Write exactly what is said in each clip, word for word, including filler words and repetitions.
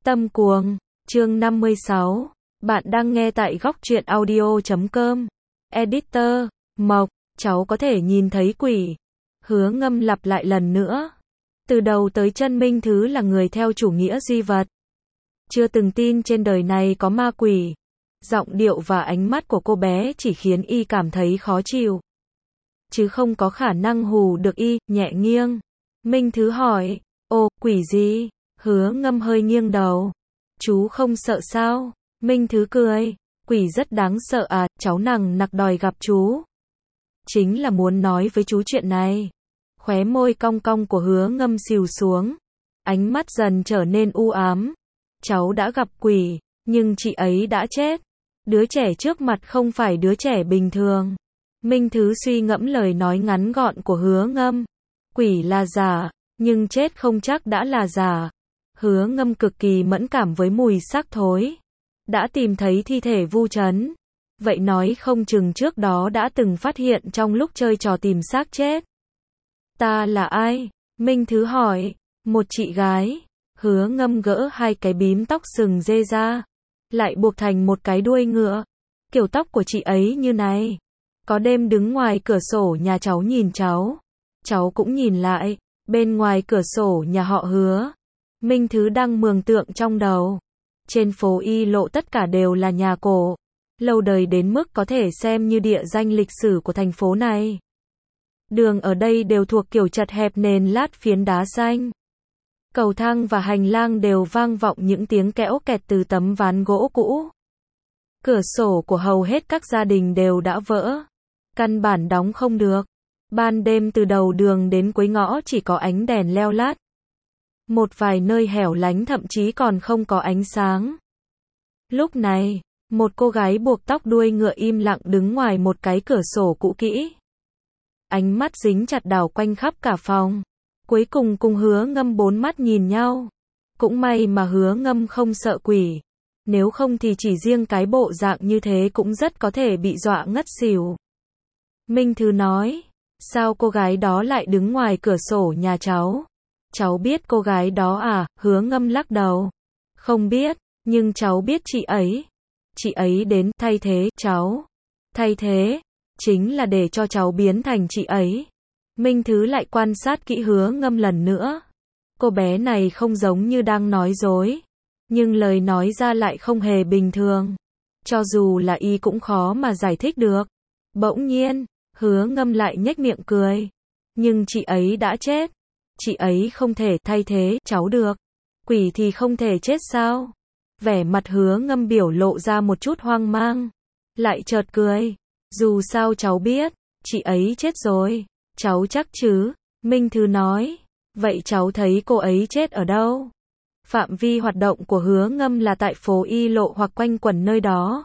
Tâm cuồng, chương năm mươi sáu. Bạn đang nghe tại góc truyện audio chấm com. Editor, Mộc, cháu có thể nhìn thấy quỷ. Hứa Ngâm lặp lại lần nữa. Từ đầu tới chân Minh Thứ là người theo chủ nghĩa duy vật. Chưa từng tin trên đời này có ma quỷ. Giọng điệu và ánh mắt của cô bé chỉ khiến y cảm thấy khó chịu. Chứ không có khả năng hù được y, nhẹ nghiêng. Minh Thứ hỏi, ồ, quỷ gì? Hứa Ngâm hơi nghiêng đầu. Chú không sợ sao? Minh Thứ cười, quỷ rất đáng sợ à, cháu nằng nặc đòi gặp chú. Chính là muốn nói với chú chuyện này. Khóe môi cong cong của Hứa Ngâm xìu xuống. Ánh mắt dần trở nên u ám. Cháu đã gặp quỷ, nhưng chị ấy đã chết. Đứa trẻ trước mặt không phải đứa trẻ bình thường. Minh Thứ suy ngẫm lời nói ngắn gọn của Hứa Ngâm. Quỷ là giả, nhưng chết không chắc đã là giả. Hứa Ngâm cực kỳ mẫn cảm với mùi xác thối. Đã tìm thấy thi thể Vu Trấn. Vậy nói không chừng trước đó đã từng phát hiện trong lúc chơi trò tìm xác chết. Ta là ai? Minh Thứ hỏi. Một chị gái. Hứa Ngâm gỡ hai cái bím tóc sừng dê ra. Lại buộc thành một cái đuôi ngựa. Kiểu tóc của chị ấy như này. Có đêm đứng ngoài cửa sổ nhà cháu nhìn cháu. Cháu cũng nhìn lại. Bên ngoài cửa sổ nhà họ Hứa. Minh Thứ đang mường tượng trong đầu. Trên phố Y Lộ tất cả đều là nhà cổ. Lâu đời đến mức có thể xem như địa danh lịch sử của thành phố này. Đường ở đây đều thuộc kiểu chật hẹp nền lát phiến đá xanh. Cầu thang và hành lang đều vang vọng những tiếng kẽo kẹt từ tấm ván gỗ cũ. Cửa sổ của hầu hết các gia đình đều đã vỡ. Căn bản đóng không được. Ban đêm từ đầu đường đến cuối ngõ chỉ có ánh đèn leo lát. Một vài nơi hẻo lánh thậm chí còn không có ánh sáng. Lúc này, một cô gái buộc tóc đuôi ngựa im lặng đứng ngoài một cái cửa sổ cũ kỹ. Ánh mắt dính chặt đảo quanh khắp cả phòng. Cuối cùng cùng Hứa Ngâm bốn mắt nhìn nhau. Cũng may mà Hứa Ngâm không sợ quỷ. Nếu không thì chỉ riêng cái bộ dạng như thế cũng rất có thể bị dọa ngất xỉu. Minh Thứ nói, sao cô gái đó lại đứng ngoài cửa sổ nhà cháu? Cháu biết cô gái đó à? Hứa Ngâm lắc đầu. Không biết, nhưng cháu biết chị ấy. Chị ấy đến thay thế cháu. Thay thế, chính là để cho cháu biến thành chị ấy. Minh Thứ lại quan sát kỹ Hứa Ngâm lần nữa. Cô bé này không giống như đang nói dối. Nhưng lời nói ra lại không hề bình thường. Cho dù là y cũng khó mà giải thích được. Bỗng nhiên, Hứa Ngâm lại nhếch miệng cười. Nhưng chị ấy đã chết. Chị ấy không thể thay thế cháu được. Quỷ thì không thể chết sao? Vẻ mặt Hứa Ngâm biểu lộ ra một chút hoang mang. Lại chợt cười. Dù sao cháu biết, chị ấy chết rồi. Cháu chắc chứ? Minh Thứ nói. Vậy cháu thấy cô ấy chết ở đâu? Phạm vi hoạt động của Hứa Ngâm là tại phố Y Lộ hoặc quanh quẩn nơi đó.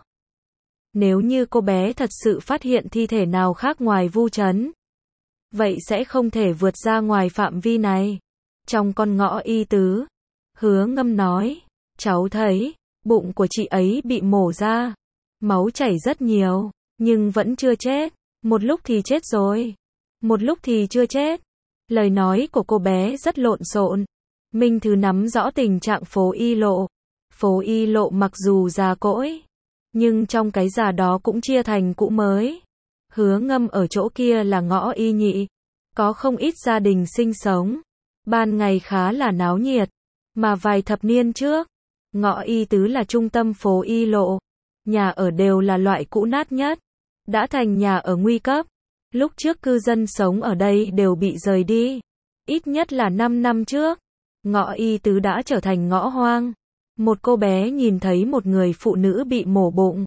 Nếu như cô bé thật sự phát hiện thi thể nào khác ngoài Vu Trấn, vậy sẽ không thể vượt ra ngoài phạm vi này. Trong con ngõ Y Tứ, Hứa Ngâm nói, cháu thấy, bụng của chị ấy bị mổ ra. Máu chảy rất nhiều, nhưng vẫn chưa chết. Một lúc thì chết rồi. Một lúc thì chưa chết. Lời nói của cô bé rất lộn xộn. Minh Thứ nắm rõ tình trạng phố Y Lộ. Phố Y Lộ mặc dù già cỗi, nhưng trong cái già đó cũng chia thành cũ mới. Hứa Ngâm ở chỗ kia là ngõ Y Nhị. Có không ít gia đình sinh sống. Ban ngày khá là náo nhiệt. Mà vài thập niên trước, ngõ Y Tứ là trung tâm phố Y Lộ. Nhà ở đều là loại cũ nát nhất. Đã thành nhà ở nguy cấp. Lúc trước cư dân sống ở đây đều bị rời đi. Ít nhất là năm năm trước. Ngõ Y Tứ đã trở thành ngõ hoang. Một cô bé nhìn thấy một người phụ nữ bị mổ bụng.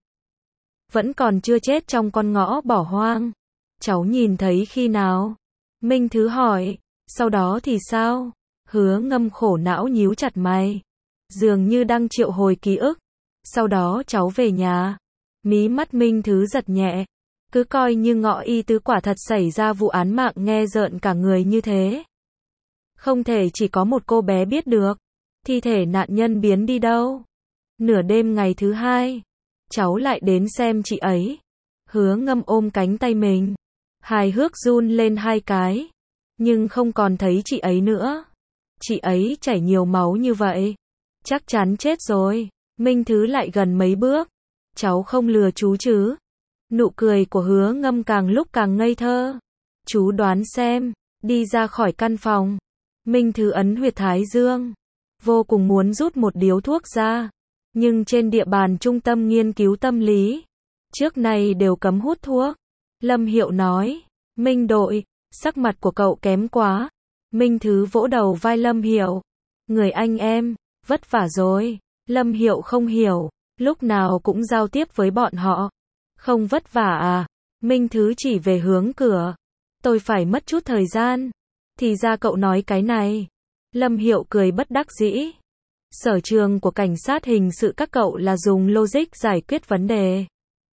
Vẫn còn chưa chết trong con ngõ bỏ hoang. Cháu nhìn thấy khi nào? Minh Thứ hỏi. Sau đó thì sao? Hứa Ngâm khổ não nhíu chặt mày. Dường như đang triệu hồi ký ức. Sau đó cháu về nhà. Mí mắt Minh Thứ giật nhẹ. Cứ coi như ngõ Y Tứ quả thật xảy ra vụ án mạng nghe rợn cả người như thế. Không thể chỉ có một cô bé biết được. Thi thể nạn nhân biến đi đâu? Nửa đêm ngày thứ hai, cháu lại đến xem chị ấy. Hứa Ngâm ôm cánh tay mình. Hài hước run lên hai cái. Nhưng không còn thấy chị ấy nữa. Chị ấy chảy nhiều máu như vậy. Chắc chắn chết rồi. Minh Thứ lại gần mấy bước. Cháu không lừa chú chứ? Nụ cười của Hứa Ngâm càng lúc càng ngây thơ. Chú đoán xem. Đi ra khỏi căn phòng. Minh Thứ ấn huyệt thái dương. Vô cùng muốn rút một điếu thuốc ra. Nhưng trên địa bàn trung tâm nghiên cứu tâm lý, trước nay đều cấm hút thuốc. Lâm Hiệu nói. Minh đội, sắc mặt của cậu kém quá. Minh Thứ vỗ đầu vai Lâm Hiệu. Người anh em, vất vả rồi. Lâm Hiệu không hiểu, lúc nào cũng giao tiếp với bọn họ. Không vất vả à? Minh Thứ chỉ về hướng cửa. Tôi phải mất chút thời gian. Thì ra cậu nói cái này. Lâm Hiệu cười bất đắc dĩ. Sở trường của cảnh sát hình sự các cậu là dùng logic giải quyết vấn đề.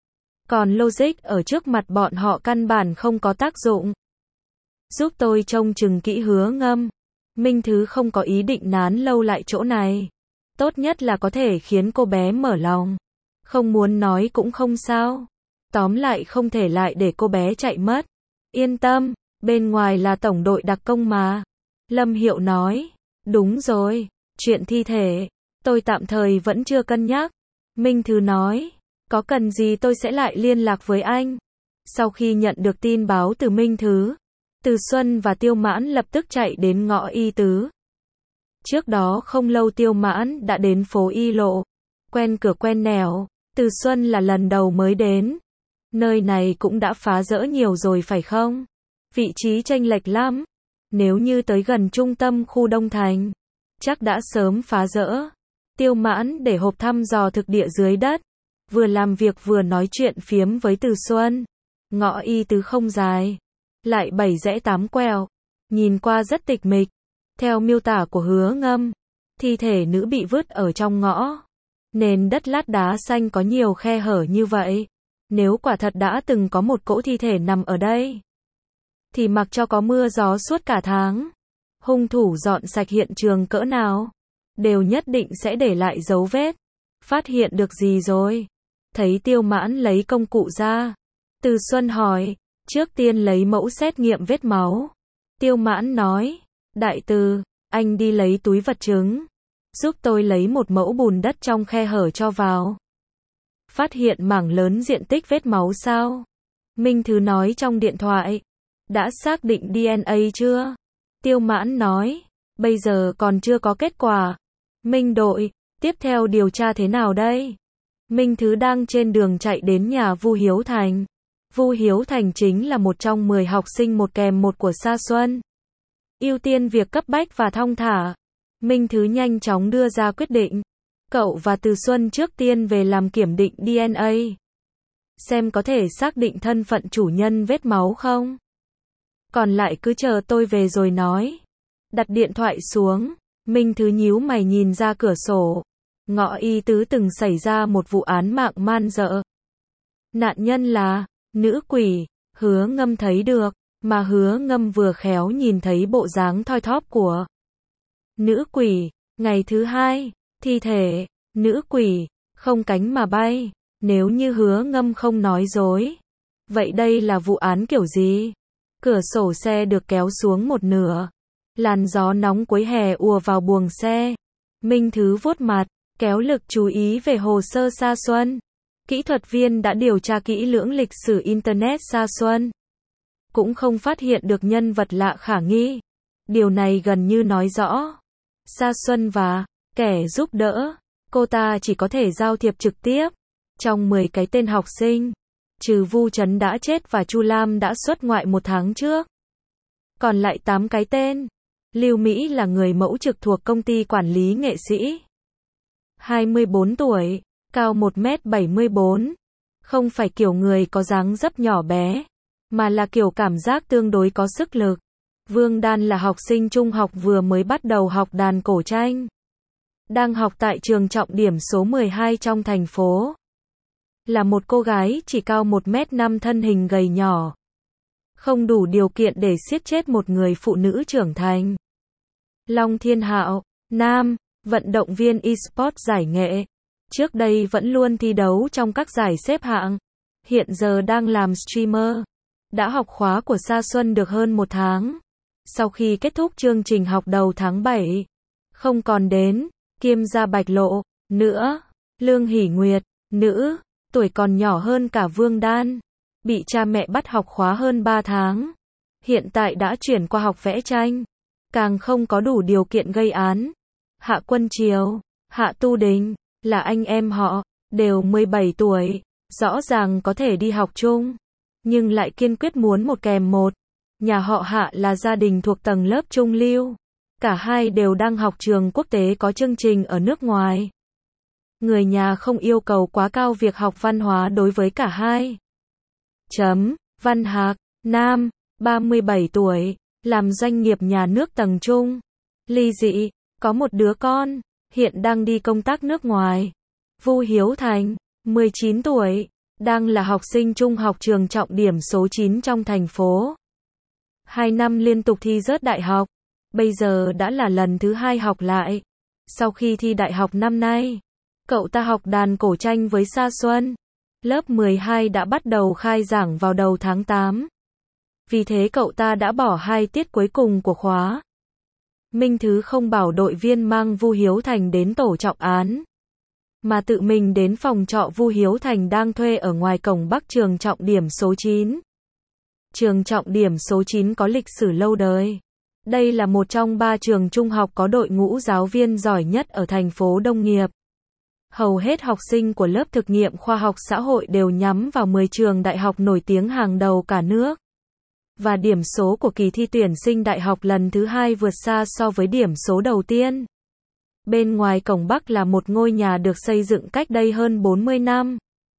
Còn logic ở trước mặt bọn họ căn bản không có tác dụng. Giúp tôi trông chừng kỹ Hứa Ngâm. Minh Thứ không có ý định nán lâu lại chỗ này. Tốt nhất là có thể khiến cô bé mở lòng. Không muốn nói cũng không sao. Tóm lại không thể lại để cô bé chạy mất. Yên tâm, bên ngoài là tổng đội đặc công mà. Lâm Hiệu nói. Đúng rồi, chuyện thi thể, tôi tạm thời vẫn chưa cân nhắc. Minh Thứ nói. Có cần gì tôi sẽ lại liên lạc với anh. Sau khi nhận được tin báo từ Minh Thứ, Từ Xuân và Tiêu Mãn lập tức chạy đến ngõ Y Tứ. Trước đó không lâu Tiêu Mãn đã đến phố Y Lộ. Quen cửa quen nẻo. Từ Xuân là lần đầu mới đến. Nơi này cũng đã phá rỡ nhiều rồi phải không? Vị trí chênh lệch lắm. Nếu như tới gần trung tâm khu Đông Thành, chắc đã sớm phá rỡ. Tiêu Mãn để hộp thăm dò thực địa dưới đất. Vừa làm việc vừa nói chuyện phiếm với Từ Xuân. Ngõ Y Tứ không dài. Lại bảy rẽ tám quẹo. Nhìn qua rất tịch mịch. Theo miêu tả của Hứa Ngâm, thi thể nữ bị vứt ở trong ngõ. Nền đất lát đá xanh có nhiều khe hở như vậy. Nếu quả thật đã từng có một cỗ thi thể nằm ở đây, thì mặc cho có mưa gió suốt cả tháng, hung thủ dọn sạch hiện trường cỡ nào, đều nhất định sẽ để lại dấu vết. Phát hiện được gì rồi? Thấy Tiêu Mãn lấy công cụ ra, Từ Xuân hỏi. Trước tiên lấy mẫu xét nghiệm vết máu. Tiêu Mãn nói. Đại Từ, anh đi lấy túi vật chứng. Giúp tôi lấy một mẫu bùn đất trong khe hở cho vào. Phát hiện mảng lớn diện tích vết máu sao? Minh Thứ nói trong điện thoại. Đã xác định đê en a chưa? Tiêu Mãn nói. Bây giờ còn chưa có kết quả. Minh đội, tiếp theo điều tra thế nào đây? Minh Thứ đang trên đường chạy đến nhà Vu Hiếu Thành. Vu Hiếu Thành chính là một trong mười học sinh một kèm một của Sa Xuân. Ưu tiên việc cấp bách và thong thả. Minh Thứ nhanh chóng đưa ra quyết định. Cậu và Từ Xuân trước tiên về làm kiểm định đê en a. Xem có thể xác định thân phận chủ nhân vết máu không. Còn lại cứ chờ tôi về rồi nói. Đặt điện thoại xuống. Minh Thứ nhíu mày nhìn ra cửa sổ. Ngõ Y Tứ từng xảy ra một vụ án mạng man dợ. Nạn nhân là nữ quỷ. Hứa Ngâm thấy được. Mà Hứa Ngâm vừa khéo nhìn thấy bộ dáng thoi thóp của nữ quỷ. Ngày thứ hai, thi thể, nữ quỷ, không cánh mà bay. Nếu như Hứa Ngâm không nói dối, vậy đây là vụ án kiểu gì? Cửa sổ xe được kéo xuống một nửa. Làn gió nóng cuối hè ùa vào buồng xe. Minh Thứ vuốt mặt, kéo lực chú ý về hồ sơ Sa Xuân. Kỹ thuật viên đã điều tra kỹ lưỡng lịch sử Internet Sa Xuân. Cũng không phát hiện được nhân vật lạ khả nghi. Điều này gần như nói rõ. Sa Xuân và kẻ giúp đỡ, cô ta chỉ có thể giao thiệp trực tiếp. Trong mười cái tên học sinh, trừ Vu Trấn đã chết và Chu Lam đã xuất ngoại một tháng trước. Còn lại tám cái tên. Lưu Mỹ là người mẫu trực thuộc công ty quản lý nghệ sĩ. hai mươi bốn tuổi, cao một mét bảy mươi bốn. Không phải kiểu người có dáng dấp nhỏ bé, mà là kiểu cảm giác tương đối có sức lực. Vương Đan là học sinh trung học vừa mới bắt đầu học đàn cổ tranh. Đang học tại trường trọng điểm số mười hai trong thành phố. Là một cô gái chỉ cao một mét năm, thân hình gầy nhỏ. Không đủ điều kiện để siết chết một người phụ nữ trưởng thành. Long Thiên Hạo, nam, vận động viên e-sport giải nghệ. Trước đây vẫn luôn thi đấu trong các giải xếp hạng. Hiện giờ đang làm streamer. Đã học khóa của Sa Xuân được hơn một tháng. Sau khi kết thúc chương trình học đầu tháng bảy, không còn đến, Kiêm gia Bạch Lộ, nữa, Lương Hỷ Nguyệt, nữ, tuổi còn nhỏ hơn cả Vương Đan, bị cha mẹ bắt học khóa hơn ba tháng. Hiện tại đã chuyển qua học vẽ tranh, càng không có đủ điều kiện gây án. Hạ Quân Triều, Hạ Tu Đình, là anh em họ, đều mười bảy tuổi, rõ ràng có thể đi học chung, nhưng lại kiên quyết muốn một kèm một. Nhà họ Hạ là gia đình thuộc tầng lớp trung lưu, cả hai đều đang học trường quốc tế có chương trình ở nước ngoài. Người nhà không yêu cầu quá cao việc học văn hóa đối với cả hai. Chấm, Văn Hạc, nam, ba mươi bảy tuổi, làm doanh nghiệp nhà nước tầng trung, ly dị, có một đứa con, hiện đang đi công tác nước ngoài. Vu Hiếu Thành, mười chín tuổi, đang là học sinh trung học trường trọng điểm số chín trong thành phố. Hai năm liên tục thi rớt đại học, bây giờ đã là lần thứ hai học lại. Sau khi thi đại học năm nay, cậu ta học đàn cổ tranh với Sa Xuân. Lớp mười hai đã bắt đầu khai giảng vào đầu tháng tám. Vì thế cậu ta đã bỏ hai tiết cuối cùng của khóa. Minh Thứ không bảo đội viên mang Vu Hiếu Thành đến tổ trọng án, mà tự mình đến phòng trọ Vu Hiếu Thành đang thuê ở ngoài cổng Bắc trường trọng điểm số chín. Trường trọng điểm số chín có lịch sử lâu đời. Đây là một trong ba trường trung học có đội ngũ giáo viên giỏi nhất ở thành phố Đông Nghiệp. Hầu hết học sinh của lớp thực nghiệm khoa học xã hội đều nhắm vào mười trường đại học nổi tiếng hàng đầu cả nước. Và điểm số của kỳ thi tuyển sinh đại học lần thứ hai vượt xa so với điểm số đầu tiên. Bên ngoài cổng Bắc là một ngôi nhà được xây dựng cách đây hơn bốn mươi năm.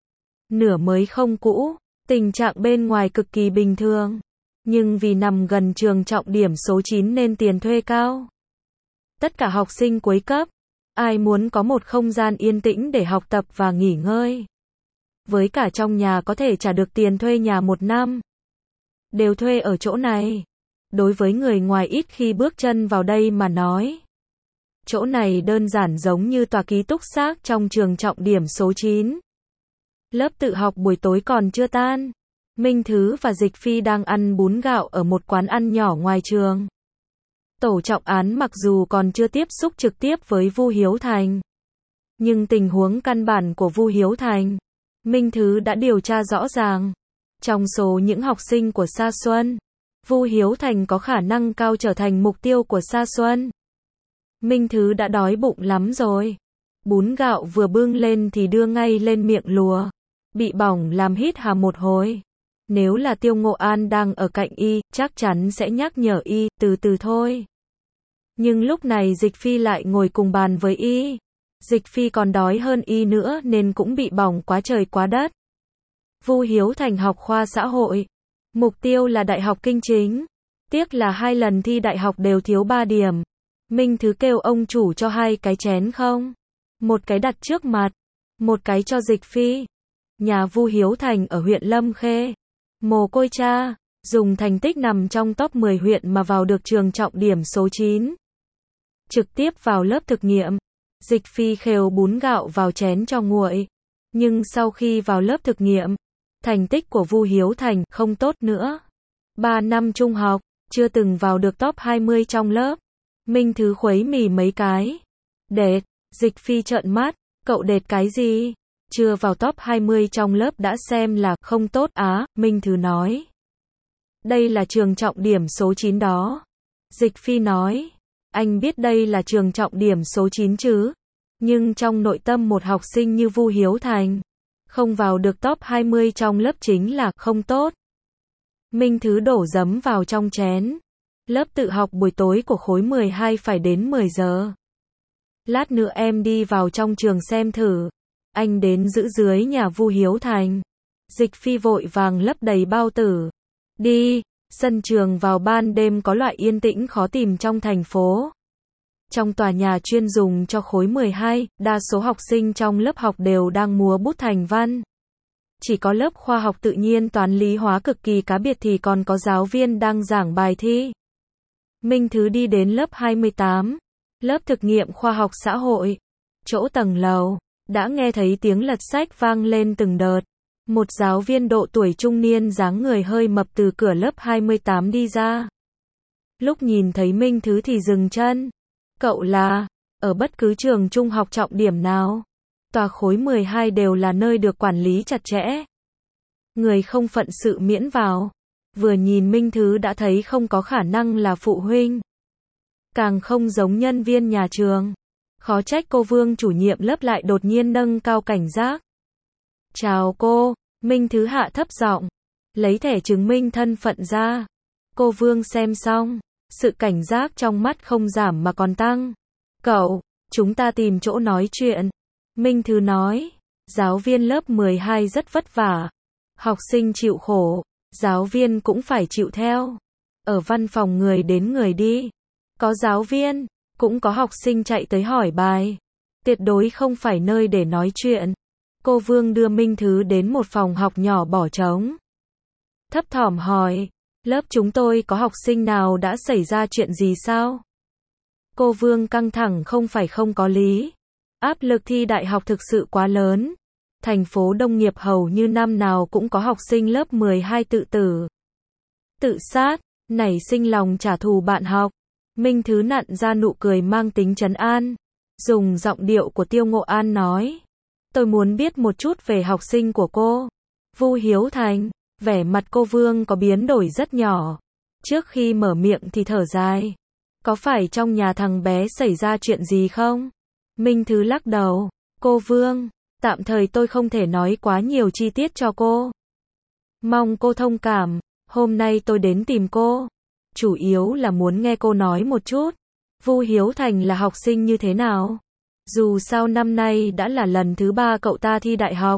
Nửa mới không cũ, tình trạng bên ngoài cực kỳ bình thường. Nhưng vì nằm gần trường trọng điểm số chín nên tiền thuê cao. Tất cả học sinh cuối cấp, ai muốn có một không gian yên tĩnh để học tập và nghỉ ngơi, với cả trong nhà có thể trả được tiền thuê nhà một năm, đều thuê ở chỗ này. Đối với người ngoài ít khi bước chân vào đây mà nói, chỗ này đơn giản giống như tòa ký túc xá trong trường trọng điểm số chín. Lớp tự học buổi tối còn chưa tan. Minh Thứ và Dịch Phi đang ăn bún gạo ở một quán ăn nhỏ ngoài trường. Tổ trọng án mặc dù còn chưa tiếp xúc trực tiếp với Vu Hiếu Thành, nhưng tình huống căn bản của Vu Hiếu Thành, Minh Thứ đã điều tra rõ ràng. Trong số những học sinh của Sa Xuân, Vu Hiếu Thành có khả năng cao trở thành mục tiêu của Sa Xuân. Minh Thứ đã đói bụng lắm rồi. Bún gạo vừa bưng lên thì đưa ngay lên miệng lùa. Bị bỏng làm hít hà một hồi. Nếu là Tiêu Ngộ An đang ở cạnh y, chắc chắn sẽ nhắc nhở y, từ từ thôi. Nhưng lúc này Dịch Phi lại ngồi cùng bàn với y. Dịch Phi còn đói hơn y nữa nên cũng bị bỏng quá trời quá đất. Vu Hiếu Thành học khoa xã hội. Mục tiêu là Đại học Kinh Chính. Tiếc là hai lần thi đại học đều thiếu ba điểm. Minh Thứ kêu ông chủ cho hai cái chén không. Một cái đặt trước mặt, một cái cho Dịch Phi. Nhà Vu Hiếu Thành ở huyện Lâm Khê. Mồ côi cha, dùng thành tích nằm trong top mười huyện mà vào được trường trọng điểm số chín. Trực tiếp vào lớp thực nghiệm. Dịch Phi khều bún gạo vào chén cho nguội. Nhưng sau khi vào lớp thực nghiệm, thành tích của Vu Hiếu Thành không tốt nữa. Ba năm trung học, chưa từng vào được top hai mươi trong lớp. Minh Thứ khuấy mì mấy cái. Đệt, Dịch Phi trợn mắt, cậu đệt cái gì? Chưa vào top hai mươi trong lớp đã xem là không tốt á, Minh Thứ nói. Đây là trường trọng điểm số chín đó. Dịch Phi nói, anh biết đây là trường trọng điểm số chín chứ. Nhưng trong nội tâm một học sinh như Vu Hiếu Thành, không vào được top hai mươi trong lớp chính là không tốt. Minh Thứ đổ giấm vào trong chén. Lớp tự học buổi tối của khối mười hai phải đến mười giờ. Lát nữa em đi vào trong trường xem thử. Anh đến giữ dưới nhà Vu Hiếu Thành. Dịch Phi vội vàng lấp đầy bao tử. Đi, sân trường vào ban đêm có loại yên tĩnh khó tìm trong thành phố. Trong tòa nhà chuyên dùng cho khối mười hai, đa số học sinh trong lớp học đều đang múa bút thành văn. Chỉ có lớp khoa học tự nhiên toán lý hóa cực kỳ cá biệt thì còn có giáo viên đang giảng bài thi. Minh Thứ đi đến lớp hai mươi tám, lớp thực nghiệm khoa học xã hội. Chỗ tầng lầu, đã nghe thấy tiếng lật sách vang lên từng đợt. Một giáo viên độ tuổi trung niên dáng người hơi mập từ cửa lớp hai mươi tám đi ra. Lúc nhìn thấy Minh Thứ thì dừng chân. Cậu là, Ở bất cứ trường trung học trọng điểm nào, tòa khối mười hai đều là nơi được quản lý chặt chẽ. Người không phận sự miễn vào. Vừa nhìn Minh Thứ đã thấy không có khả năng là phụ huynh. Càng không giống nhân viên nhà trường. Khó trách cô Vương chủ nhiệm lớp lại đột nhiên nâng cao cảnh giác. Chào cô, Minh Thứ hạ thấp giọng, lấy thẻ chứng minh thân phận ra. Cô Vương xem xong, sự cảnh giác trong mắt không giảm mà còn tăng. Cậu, chúng ta tìm chỗ nói chuyện. Minh Thứ nói, giáo viên lớp mười hai rất vất vả. Học sinh chịu khổ, giáo viên cũng phải chịu theo. Ở văn phòng người đến người đi. Có giáo viên, cũng có học sinh chạy tới hỏi bài. Tuyệt đối không phải nơi để nói chuyện. Cô Vương đưa Minh Thứ đến một phòng học nhỏ bỏ trống. Thấp thỏm hỏi, lớp chúng tôi có học sinh nào đã xảy ra chuyện gì sao? Cô Vương căng thẳng không phải không có lý. Áp lực thi đại học thực sự quá lớn. Thành phố Đông Nghiệp hầu như năm nào cũng có học sinh lớp mười hai tự tử. Tự sát, nảy sinh lòng trả thù bạn học. Minh Thứ nặn ra nụ cười mang tính trấn an. Dùng giọng điệu của Tiêu Ngộ An nói. Tôi muốn biết một chút về học sinh của cô. Vu Hiếu Thành, vẻ mặt cô Vương có biến đổi rất nhỏ. Trước khi mở miệng thì thở dài. Có phải trong nhà thằng bé xảy ra chuyện gì không? Minh Thứ lắc đầu. Cô Vương, tạm thời tôi không thể nói quá nhiều chi tiết cho cô. Mong cô thông cảm, hôm nay tôi đến tìm cô. Chủ yếu là muốn nghe cô nói một chút. Vu Hiếu Thành là học sinh như thế nào? Dù sao năm nay đã là lần thứ ba cậu ta thi đại học.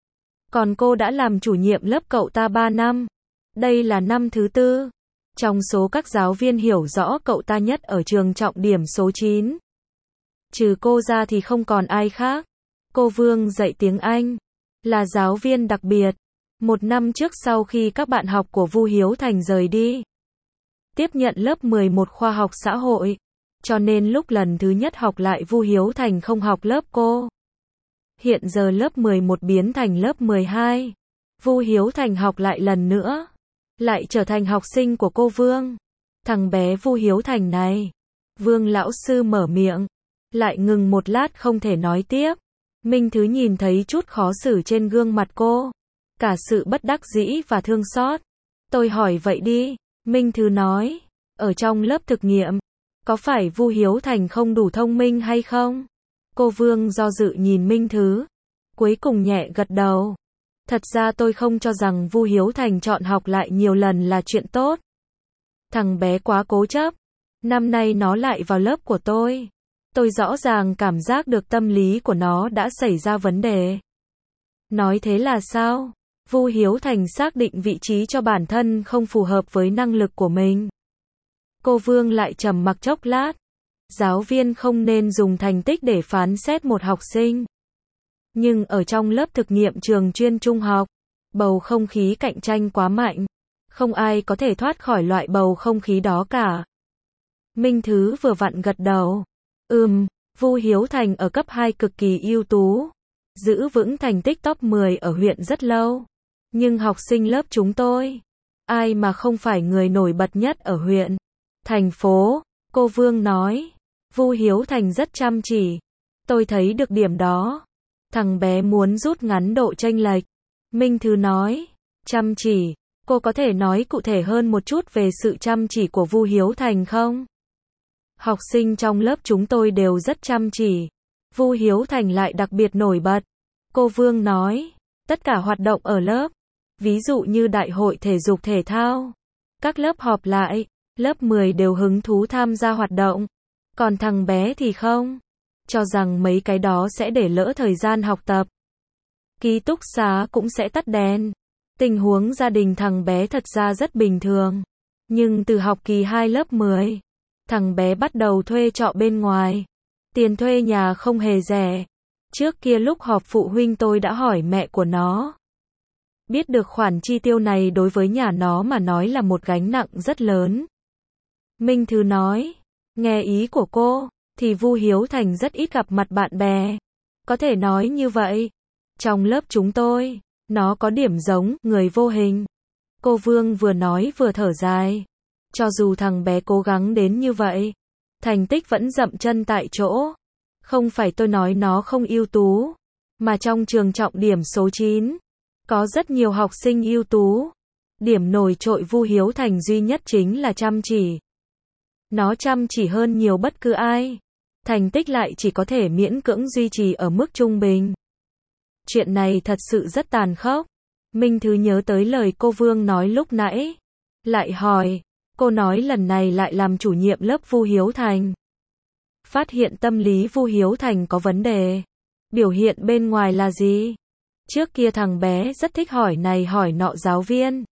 Còn cô đã làm chủ nhiệm lớp cậu ta ba năm. Đây là năm thứ tư. Trong số các giáo viên hiểu rõ cậu ta nhất ở trường trọng điểm số chín. Trừ cô ra thì không còn ai khác. Cô Vương dạy tiếng Anh. Là giáo viên đặc biệt. Một năm trước sau khi các bạn học của Vu Hiếu Thành rời đi. Tiếp nhận lớp mười một khoa học xã hội. Cho nên lúc lần thứ nhất học lại Vu Hiếu Thành không học lớp cô. Hiện giờ lớp mười một biến thành lớp mười hai. Vu Hiếu Thành học lại lần nữa. Lại trở thành học sinh của cô Vương. Thằng bé Vu Hiếu Thành này. Vương lão sư mở miệng. Lại ngừng một lát không thể nói tiếp. Minh Thứ nhìn thấy chút khó xử trên gương mặt cô. Cả sự bất đắc dĩ và thương xót. Tôi hỏi vậy đi. Minh Thứ nói. Ở trong lớp thực nghiệm. Có phải Vu Hiếu Thành không đủ thông minh hay không? Cô Vương do dự nhìn Minh Thứ. Cuối cùng nhẹ gật đầu. Thật ra tôi không cho rằng Vu Hiếu Thành chọn học lại nhiều lần là chuyện tốt. Thằng bé quá cố chấp. Năm nay nó lại vào lớp của tôi. Tôi rõ ràng cảm giác được tâm lý của nó đã xảy ra vấn đề. Nói thế là sao? Vu Hiếu Thành xác định vị trí cho bản thân không phù hợp với năng lực của mình. Cô Vương lại trầm mặc chốc lát. Giáo viên không nên dùng thành tích để phán xét một học sinh. Nhưng ở trong lớp thực nghiệm trường chuyên trung học, bầu không khí cạnh tranh quá mạnh. Không ai có thể thoát khỏi loại bầu không khí đó cả. Minh Thứ vừa vặn gật đầu. Ừm, Vu Hiếu Thành ở cấp hai cực kỳ ưu tú. Giữ vững thành tích top mười ở huyện rất lâu. Nhưng học sinh lớp chúng tôi, ai mà không phải người nổi bật nhất ở huyện, thành phố, cô Vương nói. Vu Hiếu Thành rất chăm chỉ. Tôi thấy được điểm đó. Thằng bé muốn rút ngắn độ chênh lệch. Minh Thứ nói. Chăm chỉ. Cô có thể nói cụ thể hơn một chút về sự chăm chỉ của Vu Hiếu Thành không? Học sinh trong lớp chúng tôi đều rất chăm chỉ. Vu Hiếu Thành lại đặc biệt nổi bật. Cô Vương nói. Tất cả hoạt động ở lớp. Ví dụ như đại hội thể dục thể thao. Các lớp họp lại. Lớp mười đều hứng thú tham gia hoạt động. Còn thằng bé thì không. Cho rằng mấy cái đó sẽ để lỡ thời gian học tập. Ký túc xá cũng sẽ tắt đèn. Tình huống gia đình thằng bé thật ra rất bình thường. Nhưng từ học kỳ hai lớp mười, thằng bé bắt đầu thuê trọ bên ngoài. Tiền thuê nhà không hề rẻ. Trước kia lúc họp phụ huynh tôi đã hỏi mẹ của nó. Biết được khoản chi tiêu này đối với nhà nó mà nói là một gánh nặng rất lớn. Minh Thứ nói. Nghe ý của cô, thì Vu Hiếu Thành rất ít gặp mặt bạn bè. Có thể nói như vậy. Trong lớp chúng tôi, nó có điểm giống người vô hình. Cô Vương vừa nói vừa thở dài. Cho dù thằng bé cố gắng đến như vậy, thành tích vẫn dậm chân tại chỗ. Không phải tôi nói nó không ưu tú, mà trong trường trọng điểm số chín, có rất nhiều học sinh ưu tú. Điểm nổi trội Vu Hiếu Thành duy nhất chính là chăm chỉ. Nó chăm chỉ hơn nhiều bất cứ ai. Thành tích lại chỉ có thể miễn cưỡng duy trì ở mức trung bình. Chuyện này thật sự rất tàn khốc. Minh Thứ nhớ tới lời cô Vương nói lúc nãy. Lại hỏi, cô nói lần này lại làm chủ nhiệm lớp Vu Hiếu Thành. Phát hiện tâm lý Vu Hiếu Thành có vấn đề. Biểu hiện bên ngoài là gì? Trước kia thằng bé rất thích hỏi này hỏi nọ giáo viên.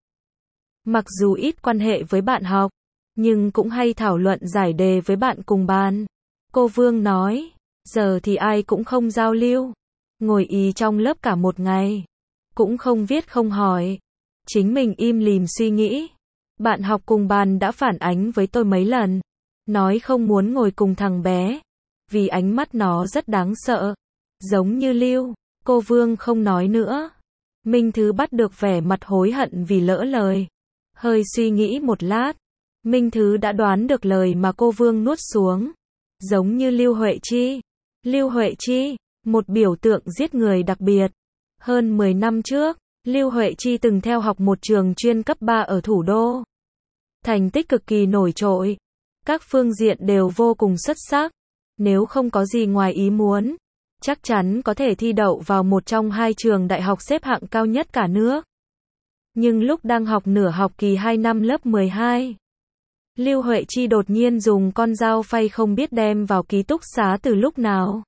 Mặc dù ít quan hệ với bạn học, nhưng cũng hay thảo luận giải đề với bạn cùng bàn. Cô Vương nói, giờ thì ai cũng không giao lưu. Ngồi ì trong lớp cả một ngày. Cũng không viết không hỏi. Chính mình im lìm suy nghĩ. Bạn học cùng bàn đã phản ánh với tôi mấy lần. Nói không muốn ngồi cùng thằng bé. Vì ánh mắt nó rất đáng sợ. Giống như Lưu. Cô Vương không nói nữa. Minh Thứ bắt được vẻ mặt hối hận vì lỡ lời. Hơi suy nghĩ một lát. Minh Thứ đã đoán được lời mà cô Vương nuốt xuống. Giống như Lưu Huệ Chi. Lưu Huệ Chi, một biểu tượng giết người đặc biệt. Hơn mười năm trước, Lưu Huệ Chi từng theo học một trường chuyên cấp ba ở thủ đô. Thành tích cực kỳ nổi trội. Các phương diện đều vô cùng xuất sắc. Nếu không có gì ngoài ý muốn, chắc chắn có thể thi đậu vào một trong hai trường đại học xếp hạng cao nhất cả nước. Nhưng lúc đang học nửa học kỳ hai năm lớp mười hai, Lưu Huệ Chi đột nhiên dùng con dao phay không biết đem vào ký túc xá từ lúc nào.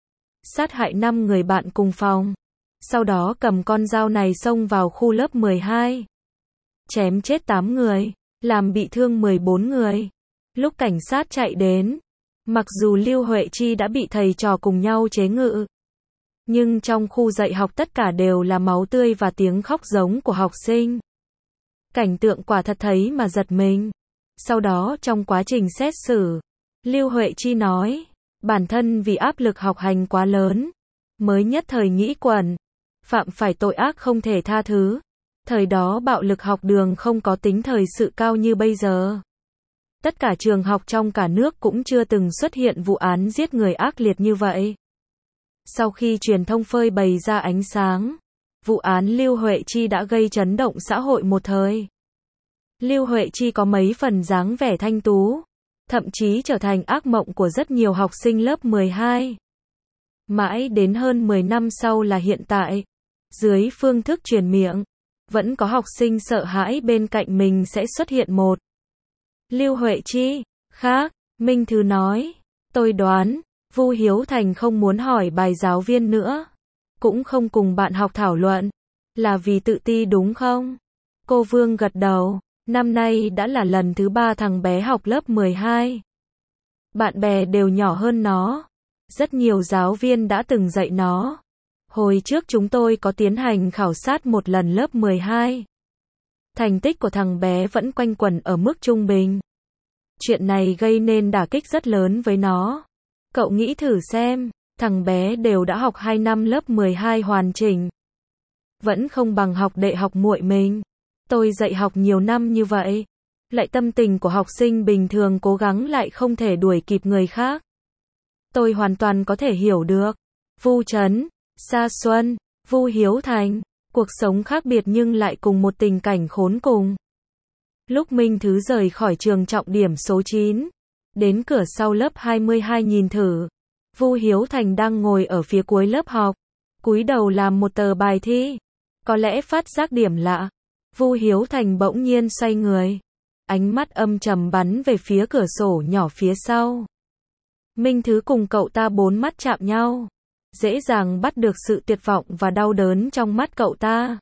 Sát hại năm người bạn cùng phòng. Sau đó cầm con dao này xông vào khu lớp mười hai. Chém chết tám người, làm bị thương mười bốn người. Lúc cảnh sát chạy đến, mặc dù Lưu Huệ Chi đã bị thầy trò cùng nhau chế ngự, nhưng trong khu dạy học tất cả đều là máu tươi và tiếng khóc giống của học sinh. Cảnh tượng quả thật thấy mà giật mình. Sau đó trong quá trình xét xử, Lưu Huệ Chi nói, bản thân vì áp lực học hành quá lớn, mới nhất thời nghĩ quẩn, phạm phải tội ác không thể tha thứ. Thời đó bạo lực học đường không có tính thời sự cao như bây giờ. Tất cả trường học trong cả nước cũng chưa từng xuất hiện vụ án giết người ác liệt như vậy. Sau khi truyền thông phơi bày ra ánh sáng, vụ án Lưu Huệ Chi đã gây chấn động xã hội một thời. Lưu Huệ Chi có mấy phần dáng vẻ thanh tú, thậm chí trở thành ác mộng của rất nhiều học sinh lớp mười hai. Mãi đến hơn mười năm sau là hiện tại, dưới phương thức truyền miệng, vẫn có học sinh sợ hãi bên cạnh mình sẽ xuất hiện một Lưu Huệ Chi khác. Minh Thứ nói, tôi đoán, Vu Hiếu Thành không muốn hỏi bài giáo viên nữa, cũng không cùng bạn học thảo luận, là vì tự ti đúng không? Cô Vương gật đầu, năm nay đã là lần thứ ba thằng bé học lớp mười hai. Bạn bè đều nhỏ hơn nó, rất nhiều giáo viên đã từng dạy nó. Hồi trước chúng tôi có tiến hành khảo sát một lần lớp mười hai. Thành tích của thằng bé vẫn quanh quẩn ở mức trung bình. Chuyện này gây nên đả kích rất lớn với nó. Cậu nghĩ thử xem, thằng bé đều đã học hai năm lớp mười hai hoàn chỉnh. Vẫn không bằng học đệ học muội mình. Tôi dạy học nhiều năm như vậy. Lại tâm tình của học sinh bình thường cố gắng lại không thể đuổi kịp người khác. Tôi hoàn toàn có thể hiểu được. Vu Trấn, Sa Xuân, Vu Hiếu Thành, cuộc sống khác biệt nhưng lại cùng một tình cảnh khốn cùng. Lúc Minh Thứ rời khỏi trường trọng điểm số chín, đến cửa sau lớp hai mươi hai nhìn thử, Vu Hiếu Thành đang ngồi ở phía cuối lớp học, cúi đầu làm một tờ bài thi. Có lẽ phát giác điểm lạ, Vu Hiếu Thành bỗng nhiên xoay người, ánh mắt âm trầm bắn về phía cửa sổ nhỏ phía sau. Minh Thứ cùng cậu ta bốn mắt chạm nhau, dễ dàng bắt được sự tuyệt vọng và đau đớn trong mắt cậu ta.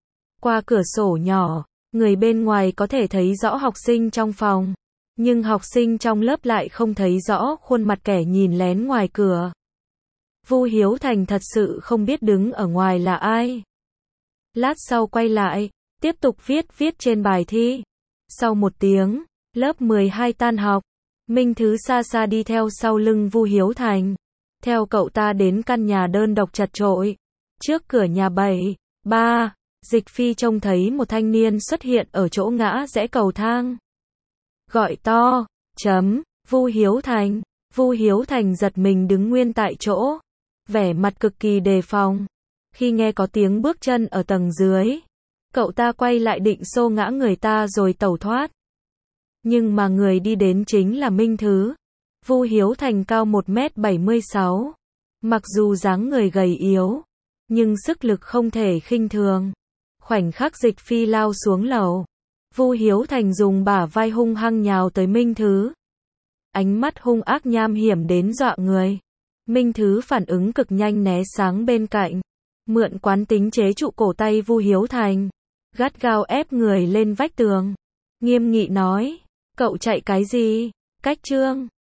Qua cửa sổ nhỏ, người bên ngoài có thể thấy rõ học sinh trong phòng, nhưng học sinh trong lớp lại không thấy rõ khuôn mặt kẻ nhìn lén ngoài cửa. Vu Hiếu Thành thật sự không biết đứng ở ngoài là ai. Lát sau quay lại, tiếp tục viết viết trên bài thi. Sau một tiếng, lớp mười hai tan học, Minh Thứ xa xa đi theo sau lưng Vu Hiếu Thành. Theo cậu ta đến căn nhà đơn độc chật chội. Trước cửa nhà bảy, ba, Dịch Phi trông thấy một thanh niên xuất hiện ở chỗ ngã rẽ cầu thang. Gọi to, chấm, Vu Hiếu Thành. Vu Hiếu Thành giật mình đứng nguyên tại chỗ, vẻ mặt cực kỳ đề phòng. Khi nghe có tiếng bước chân ở tầng dưới, cậu ta quay lại định xô ngã người ta rồi tẩu thoát. Nhưng mà người đi đến chính là Minh Thứ. Vu Hiếu Thành cao một mét bảy mươi sáu. Mặc dù dáng người gầy yếu, nhưng sức lực không thể khinh thường. Khoảnh khắc Dịch Phi lao xuống lầu, Vu Hiếu Thành dùng bả vai hung hăng nhào tới Minh Thứ. Ánh mắt hung ác nham hiểm đến dọa người. Minh Thứ phản ứng cực nhanh né sang bên cạnh, mượn quán tính chế trụ cổ tay Vu Hiếu Thành, gắt gao ép người lên vách tường. Nghiêm nghị nói, cậu chạy cái gì? Cách Trương